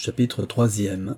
Chapitre 3.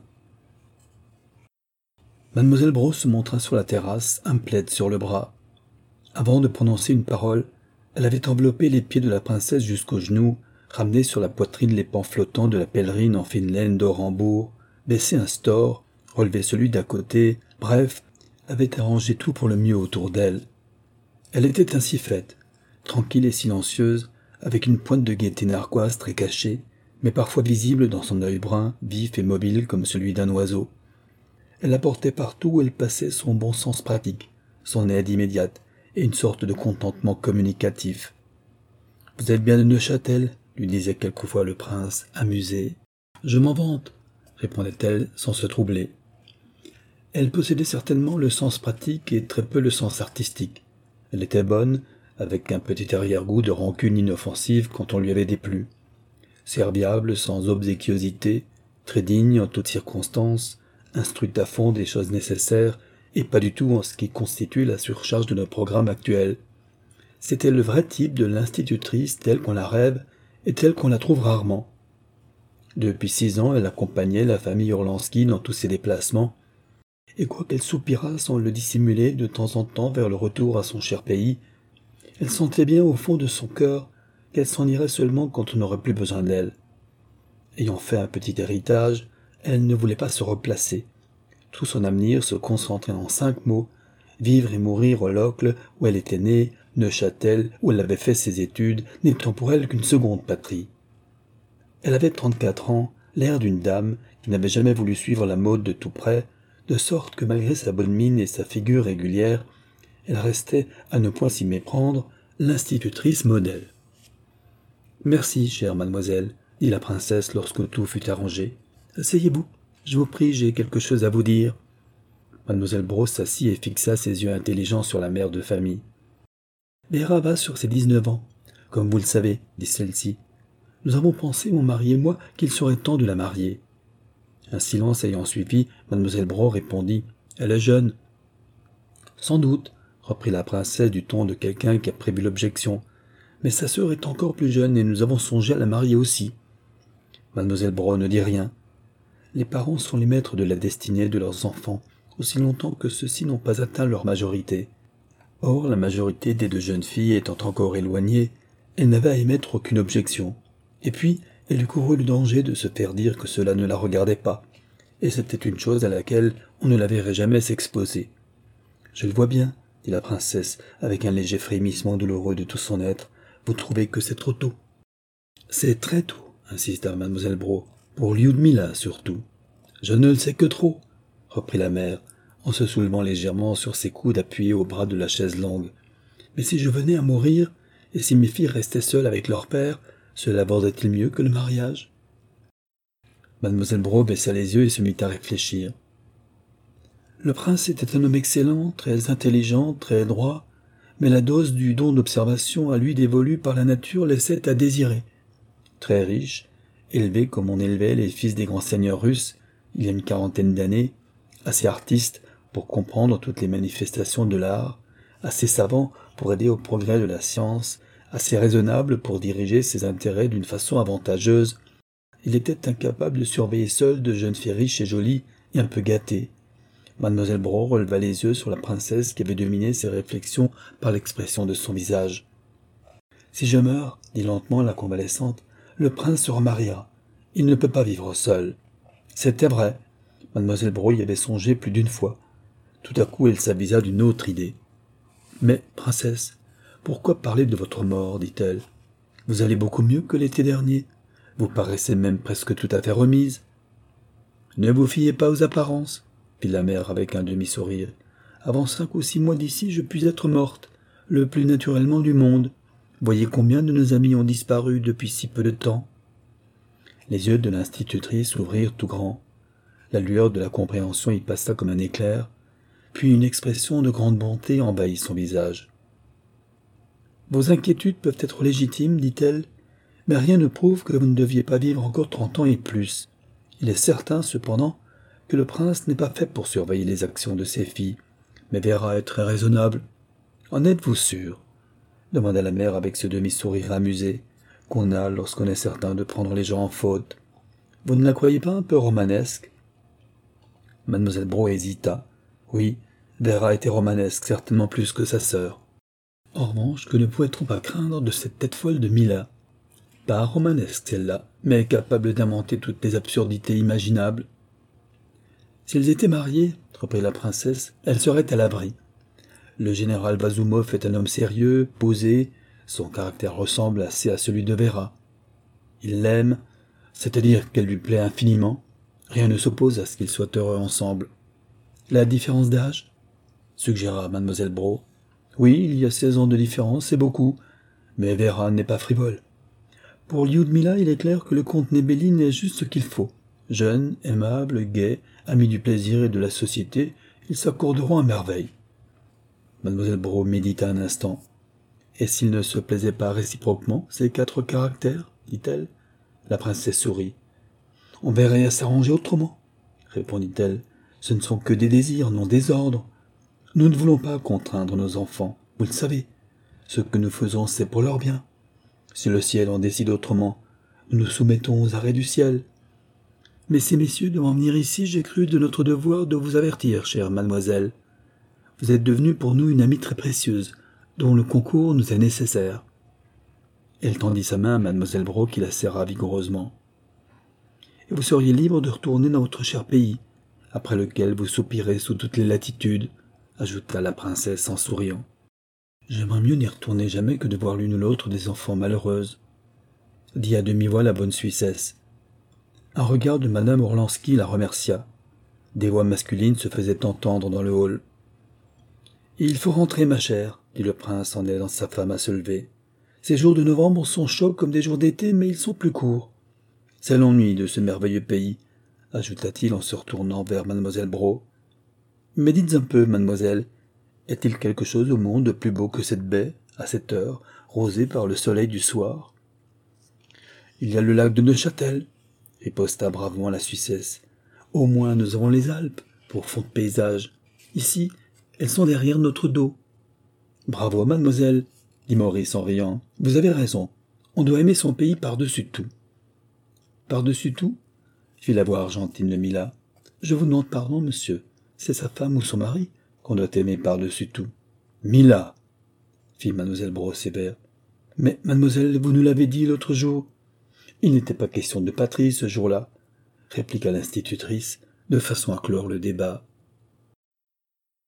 Mademoiselle Braun se montra sur la terrasse, un plaid sur le bras. Avant de prononcer une parole, elle avait enveloppé les pieds de la princesse jusqu'aux genoux, ramené sur la poitrine les pans flottants de la pèlerine en fine laine d'Orenbourg, baissé un store, relevé celui d'à côté, bref, avait arrangé tout pour le mieux autour d'elle. Elle était ainsi faite, tranquille et silencieuse, avec une pointe de gaieté narquoise très cachée, mais parfois visible dans son œil brun, vif et mobile comme celui d'un oiseau. Elle apportait partout où elle passait son bon sens pratique, son aide immédiate et une sorte de contentement communicatif. « Vous êtes bien de Neuchâtel ?» lui disait quelquefois le prince, amusé. « Je m'en vante » répondait-elle sans se troubler. Elle possédait certainement le sens pratique et très peu le sens artistique. Elle était bonne, avec un petit arrière-goût de rancune inoffensive quand on lui avait déplu. Serviable, sans obséquiosité, très digne en toutes circonstances, instruite à fond des choses nécessaires et pas du tout en ce qui constitue la surcharge de nos programmes actuels. C'était le vrai type de l'institutrice telle qu'on la rêve et telle qu'on la trouve rarement. Depuis 6 ans, elle accompagnait la famille Orlansky dans tous ses déplacements, et quoiqu'elle soupirât sans le dissimuler de temps en temps vers le retour à son cher pays, elle sentait bien au fond de son cœur qu'elle s'en irait seulement quand on n'aurait plus besoin d'elle. Ayant fait un petit héritage, elle ne voulait pas se replacer. Tout son avenir se concentrait en 5 mots, vivre et mourir au Locle où elle était née, Neuchâtel où elle avait fait ses études, n'étant pour elle qu'une seconde patrie. Elle avait 34 ans, l'air d'une dame qui n'avait jamais voulu suivre la mode de tout près, de sorte que malgré sa bonne mine et sa figure régulière, elle restait, à ne point s'y méprendre, l'institutrice modèle. « Merci, chère mademoiselle, » dit la princesse lorsque tout fut arrangé. « Asseyez-vous, je vous prie, j'ai quelque chose à vous dire. » Mademoiselle Braun s'assit et fixa ses yeux intelligents sur la mère de famille. « Vera va sur ses 19 ans, comme vous le savez, » dit celle-ci. « Nous avons pensé, mon mari et moi, qu'il serait temps de la marier. » Un silence ayant suivi, mademoiselle Braun répondit « Elle est jeune. »« Sans doute, » reprit la princesse du ton de quelqu'un qui a prévu l'objection. « Mais sa sœur est encore plus jeune et nous avons songé à la marier aussi. » Mademoiselle Braun ne dit rien. Les parents sont les maîtres de la destinée de leurs enfants, aussi longtemps que ceux-ci n'ont pas atteint leur majorité. Or, la majorité des 2 jeunes filles étant encore éloignée, elle n'avait à émettre aucune objection. Et puis, elle eût couru le danger de se faire dire que cela ne la regardait pas, et c'était une chose à laquelle on ne la verrait jamais s'exposer. « Je le vois bien, » dit la princesse, avec un léger frémissement douloureux de tout son être. « Vous trouvez que c'est trop tôt ?»« C'est très tôt, » insista mademoiselle Braun, « pour Lyudmila surtout. »« Je ne le sais que trop, » reprit la mère, en se soulevant légèrement sur ses coudes appuyés au bras de la chaise longue. « Mais si je venais à mourir, et si mes filles restaient seules avec leur père, cela vaudrait-il mieux que le mariage ?» Mademoiselle Braun baissa les yeux et se mit à réfléchir. Le prince était un homme excellent, très intelligent, très droit, mais la dose du don d'observation à lui dévolu par la nature laissait à désirer. Très riche, élevé comme on élevait les fils des grands seigneurs russes, il y a une 40aine d'années, assez artiste pour comprendre toutes les manifestations de l'art, assez savant pour aider au progrès de la science, assez raisonnable pour diriger ses intérêts d'une façon avantageuse, il était incapable de surveiller seul de jeunes filles riches et jolies et un peu gâtées. Mademoiselle Braun releva les yeux sur la princesse qui avait dominé ses réflexions par l'expression de son visage. « Si je meurs, » dit lentement la convalescente, « le prince se remariera. Il ne peut pas vivre seul. » C'était vrai. Mademoiselle Braun y avait songé plus d'une fois. Tout à coup, elle s'avisa d'une autre idée. « Mais, princesse, pourquoi parler de votre mort ?» dit-elle. « Vous allez beaucoup mieux que l'été dernier. Vous paraissez même presque tout à fait remise. »« Ne vous fiez pas aux apparences, » fit la mère avec un demi-sourire. « Avant 5 ou 6 mois d'ici, je puis être morte, le plus naturellement du monde. Voyez combien de nos amis ont disparu depuis si peu de temps. » Les yeux de l'institutrice s'ouvrirent tout grands. La lueur de la compréhension y passa comme un éclair, puis une expression de grande bonté envahit son visage. « Vos inquiétudes peuvent être légitimes, dit-elle, mais rien ne prouve que vous ne deviez pas vivre encore 30 ans et plus. Il est certain, cependant, que le prince n'est pas fait pour surveiller les actions de ses filles, mais Vera est très raisonnable. En êtes-vous sûr ?» demanda la mère avec ce demi-sourire amusé qu'on a lorsqu'on est certain de prendre les gens en faute. « Vous ne la croyez pas un peu romanesque » Mademoiselle Braun hésita. Oui, Vera était romanesque, certainement plus que sa sœur. En revanche, que ne pouvait-on pas craindre de cette tête folle de Mila? Pas romanesque celle-là, mais capable d'inventer toutes les absurdités imaginables. S'ils étaient mariés, reprit la princesse, elle serait à l'abri. Le général Vazumov est un homme sérieux, posé, son caractère ressemble assez à celui de Vera. Il l'aime, c'est-à-dire qu'elle lui plaît infiniment. Rien ne s'oppose à ce qu'ils soient heureux ensemble. La différence d'âge suggéra mademoiselle Braun. Oui, il y a 16 ans de différence, c'est beaucoup, mais Vera n'est pas frivole. Pour Lyudmila, il est clair que le comte Nebelin est juste ce qu'il faut. Jeune, aimable, gai, ami du plaisir et de la société, ils s'accorderont à merveille. Mademoiselle Braun médita un instant. Et s'ils ne se plaisaient pas réciproquement, ces 4 caractères, dit-elle. La princesse sourit. On verrait à s'arranger autrement, répondit-elle. Ce ne sont que des désirs, non des ordres. Nous ne voulons pas contraindre nos enfants, vous le savez. Ce que nous faisons, c'est pour leur bien. Si le ciel en décide autrement, nous nous soumettons aux arrêts du ciel. Mais ces messieurs devant venir ici, j'ai cru de notre devoir de vous avertir, chère mademoiselle. Vous êtes devenue pour nous une amie très précieuse, dont le concours nous est nécessaire. Elle tendit sa main à mademoiselle Braun qui la serra vigoureusement. Et vous seriez libre de retourner dans votre cher pays, après lequel vous soupirez sous toutes les latitudes, ajouta la princesse en souriant. J'aimerais mieux n'y retourner jamais que de voir l'une ou l'autre des enfants malheureuses, dit à demi-voix la bonne Suissesse. Un regard de madame Orlansky la remercia. Des voix masculines se faisaient entendre dans le hall. « Il faut rentrer, ma chère, dit le prince en aidant sa femme à se lever. Ces jours de novembre sont chauds comme des jours d'été, mais ils sont plus courts. C'est l'ennui de ce merveilleux pays, ajouta-t-il en se retournant vers mademoiselle Braun. Mais dites un peu, mademoiselle, est-il quelque chose au monde de plus beau que cette baie, à cette heure, rosée par le soleil du soir? Il y a le lac de Neuchâtel, riposta bravement la Suissesse. Au moins nous avons les Alpes, pour fond de paysage. Ici, elles sont derrière notre dos. Bravo, mademoiselle, dit Maurice en riant. Vous avez raison. On doit aimer son pays par-dessus tout. Par-dessus tout? Fit la voix argentine de Mila. Je vous demande pardon, monsieur. C'est sa femme ou son mari qu'on doit aimer par-dessus tout. Mila, fit mademoiselle Braun sévère. Mais, mademoiselle, vous nous l'avez dit l'autre jour. Il n'était pas question de patrie ce jour-là, répliqua l'institutrice, de façon à clore le débat.